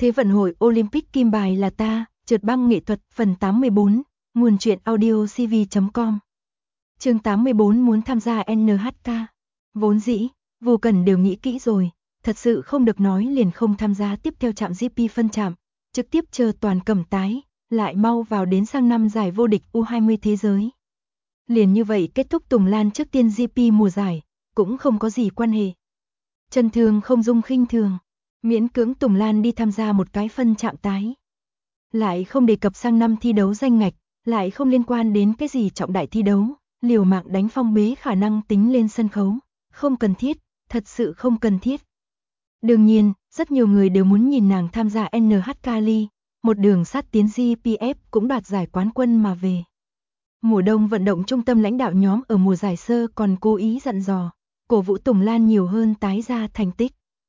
Thế vận hội Olympic kim bài là ta, trượt băng nghệ thuật phần 84, nguồn truyện audio cv.com. Chương 84 muốn tham gia NHK. Vốn dĩ, Vu Cẩn đều nghĩ kỹ rồi, thật sự không được nói liền không tham gia tiếp theo trạm GP phân trạm, trực tiếp chờ toàn cầm tái, lại mau vào đến sang năm giải vô địch U20 thế giới. Liền như vậy kết thúc Tùng Lan trước tiên GP mùa giải, cũng không có gì quan hệ. Chân thường không dung khinh thường, miễn cưỡng Tùng Lan đi tham gia một cái phân trạm tái. Lại không đề cập sang năm thi đấu danh ngạch, lại không liên quan đến cái gì trọng đại thi đấu, liều mạng đánh Phong Bế khả năng tính lên sân khấu, không cần thiết, thật sự không cần thiết. Đương nhiên, rất nhiều người đều muốn nhìn nàng tham gia NHK League, một đường sát tiến GPF cũng đoạt giải quán quân mà về. Mùa đông vận động trung tâm lãnh đạo nhóm ở mùa giải sơ còn cố ý dặn dò, cổ vũ Tùng Lan nhiều hơn tái ra thành tích.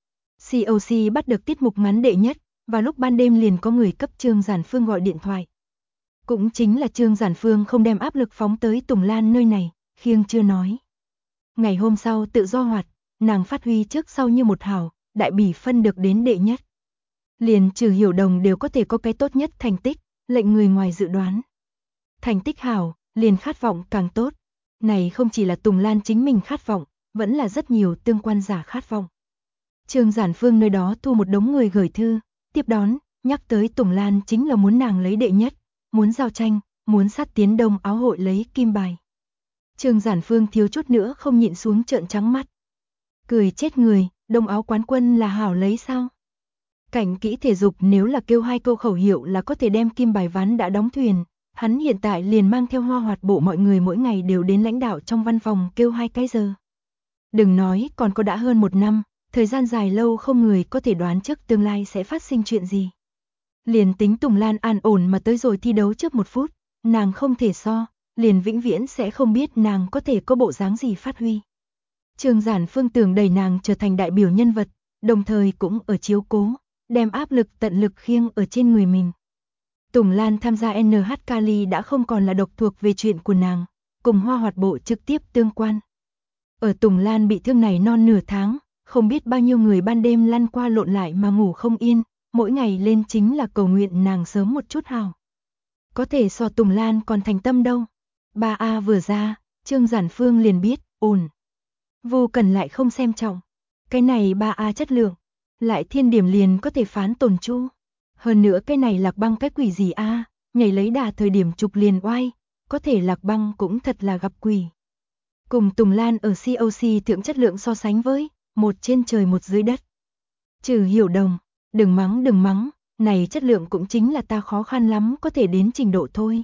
COC bắt được tiết mục ngắn đệ nhất, và lúc ban đêm liền có người cấp Trương Giản Phương gọi điện thoại. Cũng chính là Trương Giản Phương không đem áp lực phóng tới Tùng Lan nơi này, khiêng chưa nói. Ngày hôm sau tự do hoạt, nàng phát huy trước sau như một hảo, đại bỉ phân được đến đệ nhất. Liền Trừ Hiểu Đồng đều có thể có cái tốt nhất thành tích, lệnh người ngoài dự đoán. Thành tích hảo, liền khát vọng càng tốt. Này không chỉ là Tùng Lan chính mình khát vọng, vẫn là rất nhiều tương quan giả khát vọng. Trương Giản Phương nơi đó thu một đống người gửi thư, tiếp đón, nhắc tới Tùng Lan chính là muốn nàng lấy đệ nhất, muốn giao tranh, muốn sát tiến Đông Áo hội lấy kim bài. Trương Giản Phương thiếu chút nữa không nhịn xuống trợn trắng mắt. Cười chết người, Đông Áo quán quân là hảo lấy sao? Cảnh kỹ thể dục nếu là kêu 2 câu khẩu hiệu là có thể đem kim bài ván đã đóng thuyền, hắn hiện tại liền mang theo Hoa Hoạt bộ mọi người mỗi ngày đều đến lãnh đạo trong văn phòng kêu 2 cái giờ. Đừng nói còn có đã hơn 1 năm, thời gian dài lâu không người có thể đoán trước tương lai sẽ phát sinh chuyện gì. Liền tính Tùng Lan an ổn mà tới rồi thi đấu trước 1 phút, nàng không thể so, liền vĩnh viễn sẽ không biết nàng có thể có bộ dáng gì phát huy. Trương Giản Phương tưởng đẩy nàng trở thành đại biểu nhân vật, đồng thời cũng ở chiếu cố, đem áp lực tận lực khiêng ở trên người mình. Tùng Lan tham gia NHK League đã không còn là độc thuộc về chuyện của nàng, cùng Hoa Hoạt bộ trực tiếp tương quan. Ở Tùng Lan bị thương này non nửa tháng, không biết bao nhiêu người ban đêm lăn qua lộn lại mà ngủ không yên, mỗi ngày lên chính là cầu nguyện nàng sớm một chút hảo. Có thể so Tùng Lan còn thành tâm đâu. 3A vừa ra, Trương Giản Phương liền biết, ổn. Vu Cẩn lại không xem trọng. Cái này 3A chất lượng, lại thiên điểm liền có thể phán tổn chu. Hơn nữa cái này Lạc Băng cái quỷ gì a, nhảy lấy đà thời điểm trục liền oai, có thể Lạc Băng cũng thật là gặp quỷ. Cùng Tùng Lan ở COC thượng chất lượng so sánh với, một trên trời một dưới đất. Trừ Hiểu Đồng, đừng mắng, này chất lượng cũng chính là ta khó khăn lắm có thể đến trình độ thôi.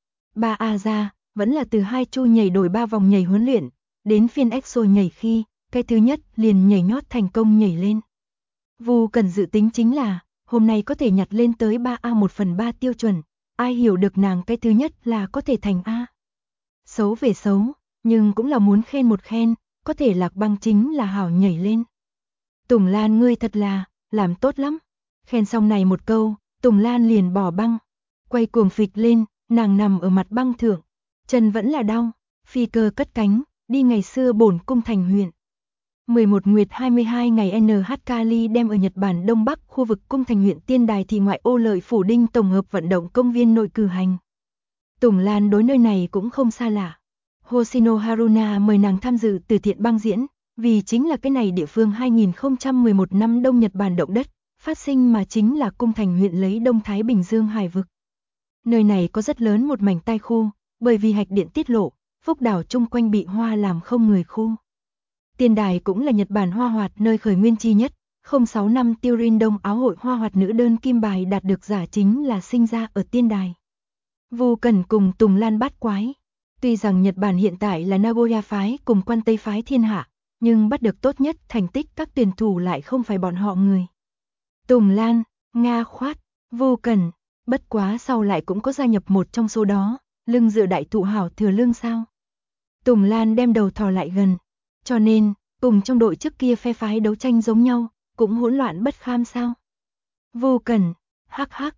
3A ra, vẫn là từ 2 chu nhảy đổi 3 vòng nhảy huấn luyện, đến phiên EXO nhảy khi, cái thứ nhất liền nhảy nhót thành công nhảy lên. Vu Cẩn dự tính chính là, hôm nay có thể nhặt lên tới 3A 1/3 tiêu chuẩn, ai hiểu được nàng cái thứ nhất là có thể thành A. Xấu về xấu, nhưng cũng là muốn khen một khen, có thể Lạc Băng chính là hảo nhảy lên. Tùng Lan ngươi thật là, làm tốt lắm. Khen xong này một câu, Tùng Lan liền bỏ băng, quay cuồng phịch lên, nàng nằm ở mặt băng thượng, chân vẫn là đau, phi cơ cất cánh, đi ngày xưa bổn cung thành huyện. 11 Nguyệt 22 ngày NHK League đem ở Nhật Bản Đông Bắc khu vực cung thành huyện Tiên Đài thị ngoại ô Lợi Phủ Đinh tổng hợp vận động công viên nội cử hành. Tùng Lan đối nơi này cũng không xa lạ. Hoshino Haruna mời nàng tham dự từ thiện băng diễn, vì chính là cái này địa phương 2011 năm Đông Nhật Bản động đất, phát sinh mà chính là cung thành huyện lấy Đông Thái Bình Dương hải vực. Nơi này có rất lớn một mảnh tai khu, bởi vì hạch điện tiết lộ, Phúc đảo chung quanh bị hoa làm không người khu. Tiên Đài cũng là Nhật Bản hoa hoạt nơi khởi nguyên chi nhất, 06 năm Turin Đông Áo hội hoa hoạt nữ đơn kim bài đạt được giả chính là sinh ra ở Tiên Đài. Vu Cẩn cùng Tùng Lan bắt quái. Tuy rằng Nhật Bản hiện tại là Nagoya phái cùng Quan Tây phái thiên hạ, nhưng bắt được tốt nhất thành tích các tuyển thủ lại không phải bọn họ người. Tùng Lan, Nga khoát, Vu Cẩn, bất quá sau lại cũng có gia nhập một trong số đó, lưng dựa đại thụ hảo thừa lương sao. Tùng Lan đem đầu thò lại gần, cho nên, cùng trong đội trước kia phe phái đấu tranh giống nhau, cũng hỗn loạn bất kham sao. Vu Cẩn, hắc hắc,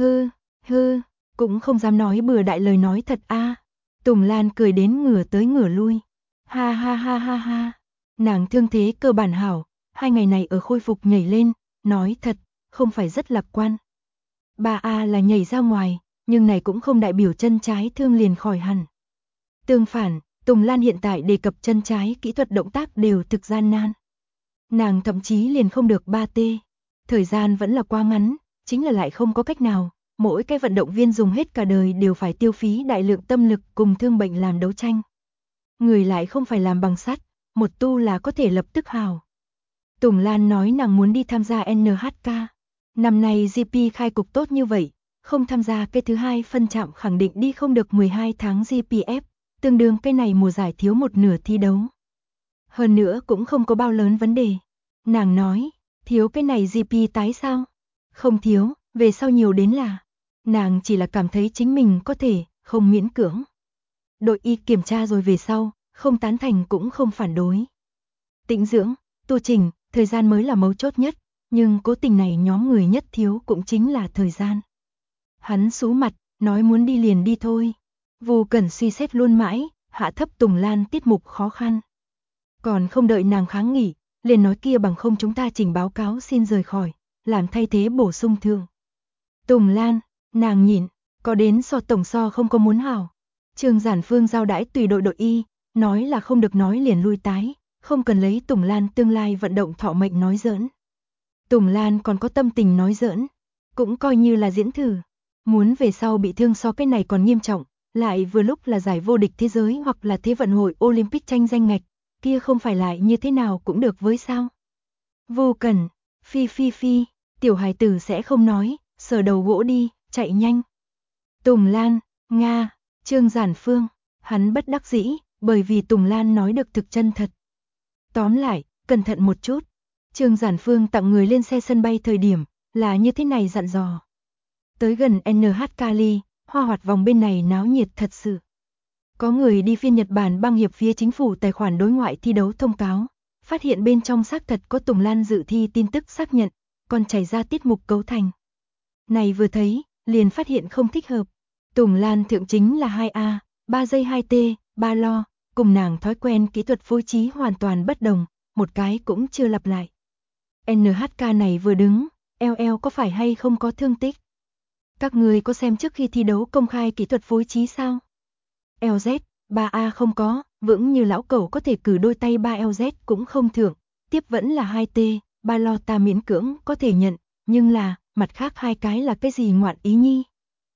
hư, cũng không dám nói bừa đại lời nói thật a. Tùng Lan cười đến ngửa tới ngửa lui. Ha ha ha ha ha. Nàng thương thế cơ bản hảo, 2 ngày này ở khôi phục nhảy lên, nói thật, không phải rất lạc quan. 3A là nhảy ra ngoài, nhưng này cũng không đại biểu chân trái thương liền khỏi hẳn. Tương phản, Tùng Lan hiện tại đề cập chân trái kỹ thuật động tác đều thực gian nan. Nàng thậm chí liền không được 3T. Thời gian vẫn là quá ngắn, chính là lại không có cách nào. Mỗi cái vận động viên dùng hết cả đời đều phải tiêu phí đại lượng tâm lực cùng thương bệnh làm đấu tranh. Người lại không phải làm bằng sắt, một tu là có thể lập tức hào. Tùng Lan nói nàng muốn đi tham gia NHK. Năm nay GP khai cục tốt như vậy, không tham gia cái thứ hai phân chạm khẳng định đi không được 12 tháng GPF, tương đương cái này mùa giải thiếu một nửa thi đấu. Hơn nữa cũng không có bao lớn vấn đề. Nàng nói, thiếu cái này GP tái sao? Không thiếu, về sau nhiều đến là. Nàng chỉ là cảm thấy chính mình có thể, không miễn cưỡng. Đội y kiểm tra rồi về sau, không tán thành cũng không phản đối. Tĩnh dưỡng, tu trình, thời gian mới là mấu chốt nhất, nhưng cố tình này nhóm người nhất thiếu cũng chính là thời gian. Hắn sú mặt, nói muốn đi liền đi thôi. Vu Cẩn suy xét luôn mãi, hạ thấp Tùng Lan tiết mục khó khăn. Còn không đợi nàng kháng nghị, liền nói kia bằng không chúng ta chỉnh báo cáo xin rời khỏi, làm thay thế bổ sung thương. Tùng Lan, nàng nhịn, có đến so tổng so không có muốn hảo. Trương Giản Phương giao đãi tùy đội y, nói là không được nói liền lui tái, không cần lấy Tùng Lan tương lai vận động thọ mệnh nói giỡn. Tùng Lan còn có tâm tình nói giỡn, cũng coi như là diễn thử. Muốn về sau bị thương so cái này còn nghiêm trọng, lại vừa lúc là giải vô địch thế giới hoặc là thế vận hội Olympic tranh danh ngạch, kia không phải lại như thế nào cũng được với sao. Vô Cẩn, phi, tiểu hài tử sẽ không nói, sờ đầu gỗ đi, chạy nhanh. Tùng Lan, Nga, Trương Giản Phương, hắn bất đắc dĩ, bởi vì Tùng Lan nói được thực chân thật. Tóm lại, cẩn thận một chút. Trương Giản Phương tặng người lên xe sân bay thời điểm, là như thế này dặn dò. Tới gần NH Cali, hoa hoạt vòng bên này náo nhiệt thật sự. Có người đi phiên Nhật Bản băng hiệp phía chính phủ tài khoản đối ngoại thi đấu thông cáo, phát hiện bên trong xác thật có Tùng Lan dự thi tin tức xác nhận, còn chảy ra tiết mục cấu thành. Này vừa thấy, liền phát hiện không thích hợp. Tùng Lan thượng chính là 2A, 3 giây 2T, 3 lo, cùng nàng thói quen kỹ thuật phối trí hoàn toàn bất đồng, một cái cũng chưa lặp lại. NHK này vừa đứng, LL có phải hay không có thương tích? Các người có xem trước khi thi đấu công khai kỹ thuật phối trí sao? LZ, 3A không có, vững như lão cẩu có thể cử đôi tay 3LZ cũng không thượng, tiếp vẫn là 2T, 3 lo ta miễn cưỡng có thể nhận, nhưng là, mặt khác hai cái là cái gì ngoạn ý nhi?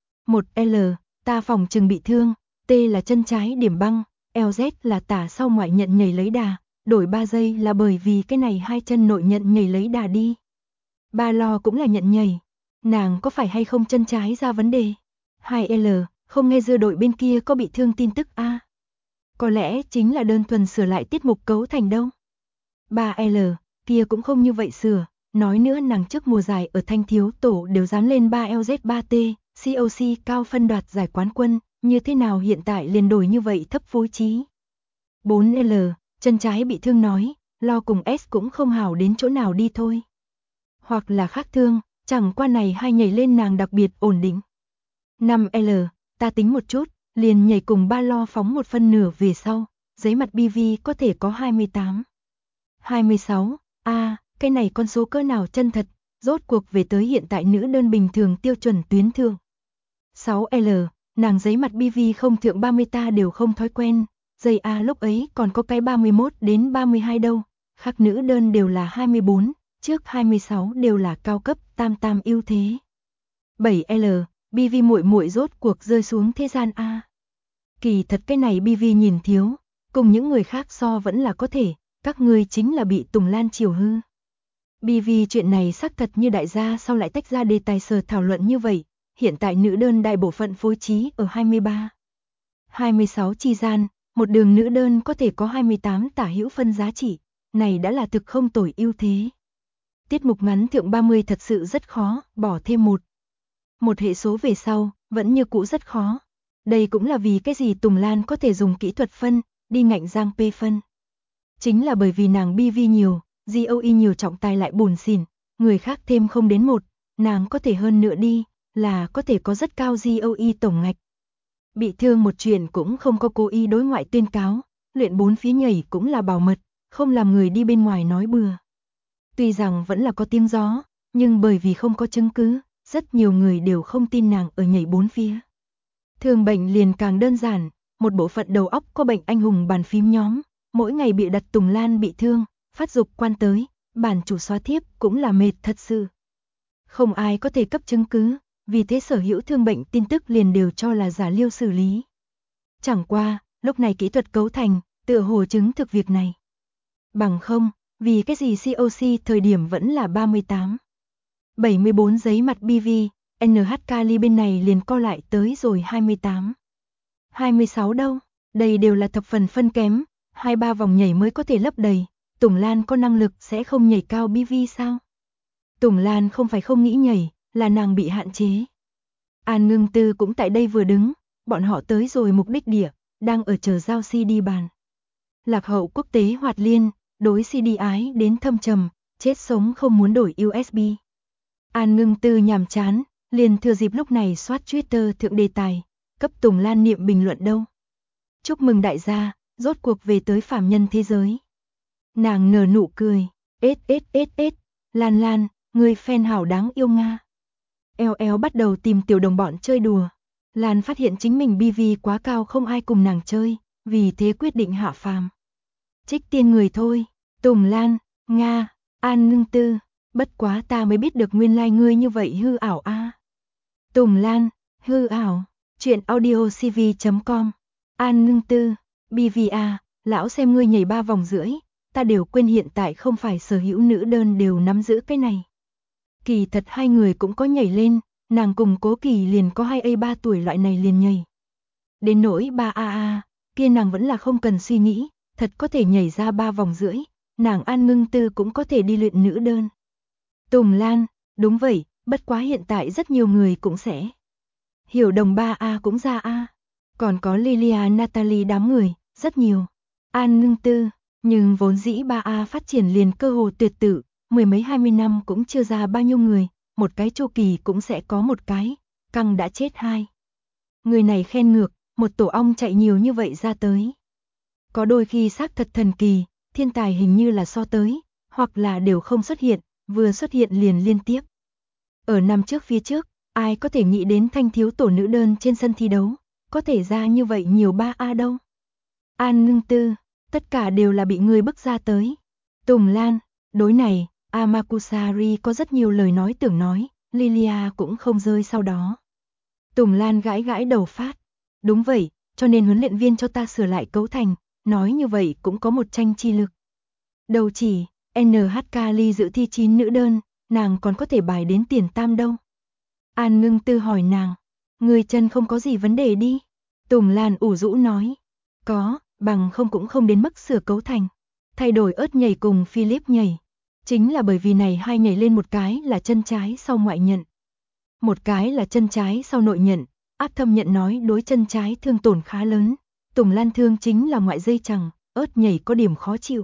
1L, ta phòng chừng bị thương, T là chân trái điểm băng, LZ là tả sau ngoại nhận nhảy lấy đà, đổi 3 giây là bởi vì cái này hai chân nội nhận nhảy lấy đà đi. 3 lo cũng là nhận nhảy, nàng có phải hay không chân trái ra vấn đề? 2L, không nghe dư đội bên kia có bị thương tin tức a? Có lẽ chính là đơn thuần sửa lại tiết mục cấu thành đâu. 3L, kia cũng không như vậy sửa, nói nữa nàng trước mùa giải ở Thanh Thiếu Tổ đều dám lên 3LZ3T, COC cao phân đoạt giải quán quân, như thế nào hiện tại liền đổi như vậy thấp phối trí. 4L, chân trái bị thương nói, lo cùng S cũng không hảo đến chỗ nào đi thôi. Hoặc là khác thương, chẳng qua này hai nhảy lên nàng đặc biệt ổn định. 5L, ta tính một chút, liền nhảy cùng 3 lo phóng một phân nửa về sau, giấy mặt BV có thể có 28. 26, cái này con số cỡ nào chân thật, rốt cuộc về tới hiện tại nữ đơn bình thường tiêu chuẩn tuyến thượng. 6L, nàng giấy mặt BV không thượng 30 ta đều không thói quen, giày A lúc ấy còn có cái 31 đến 32 đâu, khác nữ đơn đều là 24, trước 26 đều là cao cấp tam ưu thế. 7L, BV muội muội rốt cuộc rơi xuống thế gian A. Kỳ thật cái này BV nhìn thiếu, cùng những người khác so vẫn là có thể, các ngươi chính là bị Tùng Lan chiều hư. BV chuyện này xác thật như đại gia sau lại tách ra đề tài sở thảo luận như vậy, hiện tại nữ đơn đại bộ phận phối trí ở 23. 26 chi gian, một đường nữ đơn có thể có 28 tả hữu phân giá trị, này đã là thực không tồi ưu thế. Tiết mục ngắn thượng 30 thật sự rất khó, bỏ thêm một hệ số về sau, vẫn như cũ rất khó. Đây cũng là vì cái gì Tùng Lan có thể dùng kỹ thuật phân, đi ngạnh giang P phân. Chính là bởi vì nàng BV nhiều, GOE nhiều trọng tài lại buồn xỉn, người khác thêm không đến 1, nàng có thể hơn nữa đi, là có thể có rất cao GOE tổng ngạch. Bị thương một chuyện cũng không có cố ý đối ngoại tuyên cáo, luyện 4 phía nhảy cũng là bảo mật, không làm người đi bên ngoài nói bừa. Tuy rằng vẫn là có tiếng gió, nhưng bởi vì không có chứng cứ, rất nhiều người đều không tin nàng ở nhảy bốn phía. Thường bệnh liền càng đơn giản, một bộ phận đầu óc có bệnh anh hùng bàn phím nhóm, mỗi ngày bị đặt Tùng Lan bị thương, phát dục quan tới, bản chủ xóa thiếp cũng là mệt thật sự. Không ai có thể cấp chứng cứ, vì thế sở hữu thương bệnh tin tức liền đều cho là giả liêu xử lý. Chẳng qua, lúc này kỹ thuật cấu thành, tựa hồ chứng thực việc này. Bằng không, vì cái gì COC thời điểm vẫn là 38. 74 giấy mặt BV, NHK ly bên này liền co lại tới rồi 28. 26 đâu, đây đều là thập phần phân kém, 2-3 vòng nhảy mới có thể lấp đầy, Tùng Lan có năng lực sẽ không nhảy cao BV sao? Tùng Lan không phải không nghĩ nhảy, là nàng bị hạn chế. An Ngưng Tư cũng tại đây vừa đứng, bọn họ tới rồi mục đích địa, đang ở chờ giao CD bàn. Lạc hậu quốc tế hoạt liên, đối CD ái đến thâm trầm, chết sống không muốn đổi USB. An Ngưng Tư nhàm chán, liền thừa dịp lúc này soát Twitter thượng đề tài, cấp Tùng Lan niệm bình luận đâu. Chúc mừng đại gia, rốt cuộc về tới phàm nhân thế giới. Nàng nở nụ cười, Lan Lan, người fan hảo đáng yêu Nga. Eo bắt đầu tìm tiểu đồng bọn chơi đùa. Lan phát hiện chính mình BV quá cao không ai cùng nàng chơi, vì thế quyết định hạ phàm. Trích tiên người thôi, Tùng Lan, Nga, An Ngưng Tư, bất quá ta mới biết được nguyên lai ngươi như vậy hư ảo a. Tùng Lan, hư ảo, chuyện audiocv.com, An Ngưng Tư, BVA, lão xem ngươi nhảy 3 vòng rưỡi, ta đều quên hiện tại không phải sở hữu nữ đơn đều nắm giữ cái này. Kỳ thật hai người cũng có nhảy lên, nàng cùng Cố Kỳ liền có 2A3 tuổi loại này liền nhảy. Đến nỗi 3AA, kia nàng vẫn là không cần suy nghĩ, thật có thể nhảy ra 3 vòng rưỡi, nàng An Ngưng Tư cũng có thể đi luyện nữ đơn. Tùng Lan, đúng vậy, bất quá hiện tại rất nhiều người cũng sẽ. Hiểu đồng 3A cũng ra A. Còn có Lilia Natalie đám người, rất nhiều. An Ngưng Tư, nhưng vốn dĩ 3A phát triển liền cơ hồ tuyệt tự, mười mấy 20 năm cũng chưa ra bao nhiêu người, một cái chu kỳ cũng sẽ có một cái, căng đã chết 2. Người này khen ngược, một tổ ong chạy nhiều như vậy ra tới. Có đôi khi xác thật thần kỳ, thiên tài hình như là so tới, hoặc là đều không xuất hiện, vừa xuất hiện liền liên tiếp. Ở năm trước phía trước, ai có thể nghĩ đến thanh thiếu tổ nữ đơn trên sân thi đấu, có thể ra như vậy nhiều 3A đâu. An Ngưng Tư, tất cả đều là bị người bức ra tới. Tùng Lan, đối này, Amakusari có rất nhiều lời nói tưởng nói, Lilia cũng không rơi sau đó. Tùng Lan gãi gãi đầu phát. Đúng vậy, cho nên huấn luyện viên cho ta sửa lại cấu thành, nói như vậy cũng có một tranh chi lực. Đầu chỉ, NHK ly dự thi 9 nữ đơn, nàng còn có thể bài đến tiền tam đâu. An Ngưng Tư hỏi nàng, người chân không có gì vấn đề đi. Tùng Lan ủ rũ nói, có, bằng không cũng không đến mức sửa cấu thành. Thay đổi ớt nhảy cùng Philip nhảy. Chính là bởi vì này hai nhảy lên một cái là chân trái sau ngoại nhận. Một cái là chân trái sau nội nhận, áp thâm nhận nói đối chân trái thương tổn khá lớn. Tùng Lan thương chính là ngoại dây chằng, ớt nhảy có điểm khó chịu.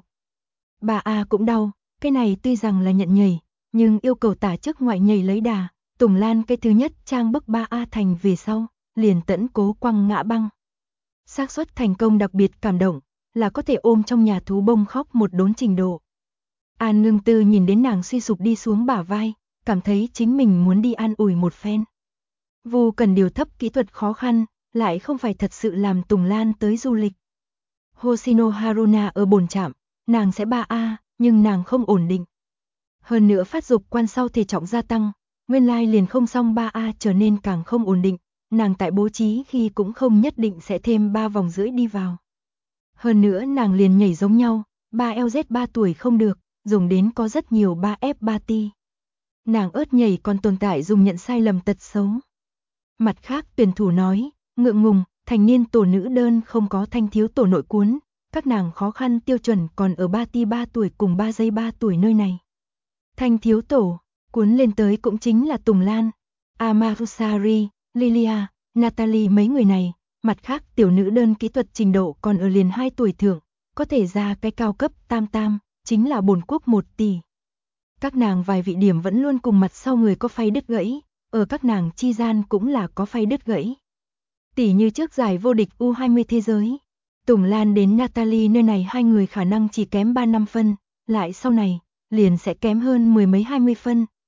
3A cũng đau, cái này tuy rằng là nhận nhảy, nhưng yêu cầu tả trước ngoại nhảy lấy đà. Tùng Lan cái thứ nhất trang bức 3A thành về sau, liền tẫn cố quăng ngã băng. Xác suất thành công đặc biệt cảm động, là có thể ôm trong nhà thú bông khóc một đốn trình độ. An Ngưng Tư nhìn đến nàng suy sụp đi xuống bả vai, cảm thấy chính mình muốn đi an ủi một phen. Vu cần điều thấp kỹ thuật khó khăn, lại không phải thật sự làm Tùng Lan tới du lịch. Hoshino Haruna ở bồn chạm, nàng sẽ 3A, nhưng nàng không ổn định. Hơn nữa phát dục quan sau thể trọng gia tăng, nguyên lai liền không xong 3A trở nên càng không ổn định, nàng tại bố trí khi cũng không nhất định sẽ thêm 3 vòng rưỡi đi vào. Hơn nữa nàng liền nhảy giống nhau, 3LZ 3 tuổi không được, dùng đến có rất nhiều 3F3T. Nàng ớt nhảy còn tồn tại dùng nhận sai lầm tật xấu. Mặt khác tuyển thủ nói, ngượng ngùng, thành niên tổ nữ đơn không có thanh thiếu tổ nội cuốn, các nàng khó khăn tiêu chuẩn còn ở 3T 3 tuổi cùng 3 giây 3 tuổi nơi này. Thanh thiếu tổ, cuốn lên tới cũng chính là Tùng Lan, Amarusari, Lilia, Natalie mấy người này, mặt khác tiểu nữ đơn kỹ thuật trình độ còn ở liền 2 tuổi thượng, có thể ra cái cao cấp tam tam, chính là bổn quốc 1 tỷ. Các nàng vài vị điểm vẫn luôn cùng mặt sau người có phay đứt gãy, ở các nàng chi gian cũng là có phay đứt gãy. Tỷ như trước giải vô địch U20 thế giới, Tùng Lan đến Natalie nơi này hai người khả năng chỉ kém 3-5 phân, lại sau này, liền sẽ kém hơn 10 mấy 20 phân,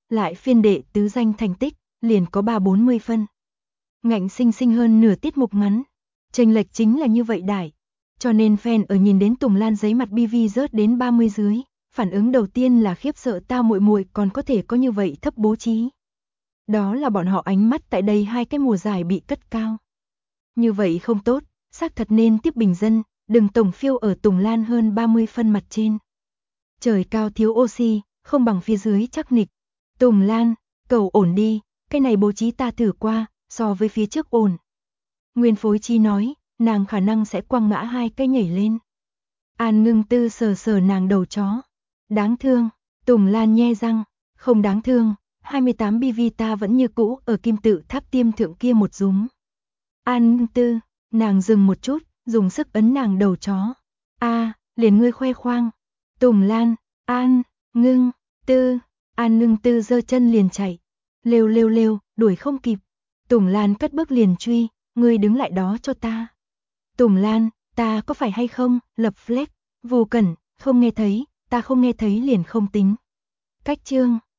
lại phiên đệ tứ danh thành tích, liền có 3-40 phân. Ngạnh sinh sinh hơn nửa tiết mục ngắn. Chênh lệch chính là như vậy đại. Cho nên fan ở nhìn đến Tùng Lan giấy mặt BV rớt đến 30 dưới, phản ứng đầu tiên là khiếp sợ tao muội muội còn có thể có như vậy thấp bố trí. Đó là bọn họ ánh mắt tại đây 2 cái mùa giải bị cất cao. Như vậy không tốt, xác thật nên tiếp bình dân, đừng tổng phiêu ở Tùng Lan hơn 30 phân mặt trên. Trời cao thiếu oxy, không bằng phía dưới chắc nịch. Tùng Lan, cầu ổn đi, cái này bố trí ta thử qua, so với phía trước ổn. Nguyên phối chi nói, nàng khả năng sẽ quăng ngã 2 cái nhảy lên. An Ngưng Tư sờ sờ nàng đầu chó. Đáng thương, Tùng Lan nhe răng, không đáng thương, 28 BV ta vẫn như cũ ở kim tự tháp tiêm thượng kia một rúm. An Ngưng Tư, nàng dừng một chút, dùng sức ấn nàng đầu chó. Liền ngươi khoe khoang. Tùng Lan, An Ngưng Tư, An Ngưng Tư giơ chân liền chạy. Lêu, đuổi không kịp. Tùng Lan cất bước liền truy, ngươi đứng lại đó cho ta. Tùng Lan, ta có phải hay không, lập flag, Vô Cẩn, không nghe thấy, ta không nghe thấy liền không tính. Cách chương